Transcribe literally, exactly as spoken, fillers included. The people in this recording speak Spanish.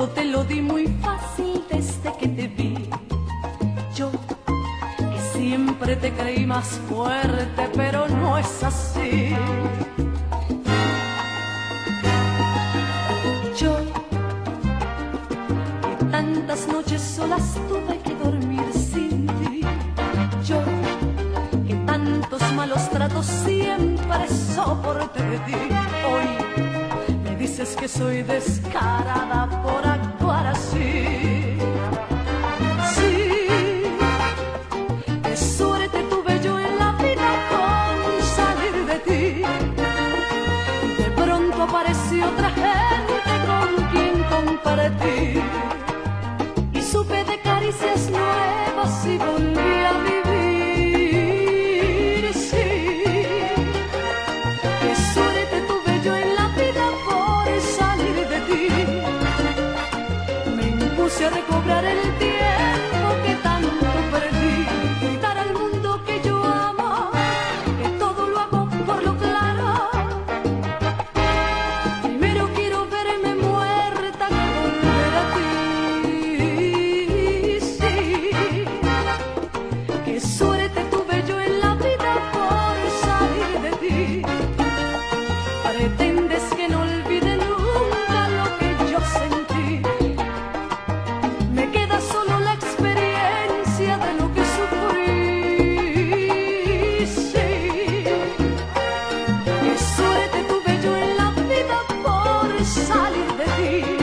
todo te lo di muy fácil desde que te vi. Yo, que siempre te creí más fuerte, pero no es así. Yo, que tantas noches solas tuve que dormir sin ti. Yo, que tantos malos tratos siempre soporté de ti. Hoy me dices que soy descarada por actuar así. Sí, qué suerte tuve yo en la vida con salir de ti. De pronto apareció otra gente con quien compartí, y supe de caricias nuevas y volví a vivir. Sí, qué suerte tuve yo en la vida por salir de ti. Me impuse a recobrar el tiempo que tanto perdí, gritar al mundo que yo amo, que todo lo hago por lo claro. Primero quiero verme muerta que volver a ti. Sí, qué suerte tuve yo en la vida por salir de ti. Pretendes que no olvide nunca lo que yo sentí. Me queda solo la experiencia de lo que sufrí. Sí, qué suerte tuve yo en la vida por salir de ti.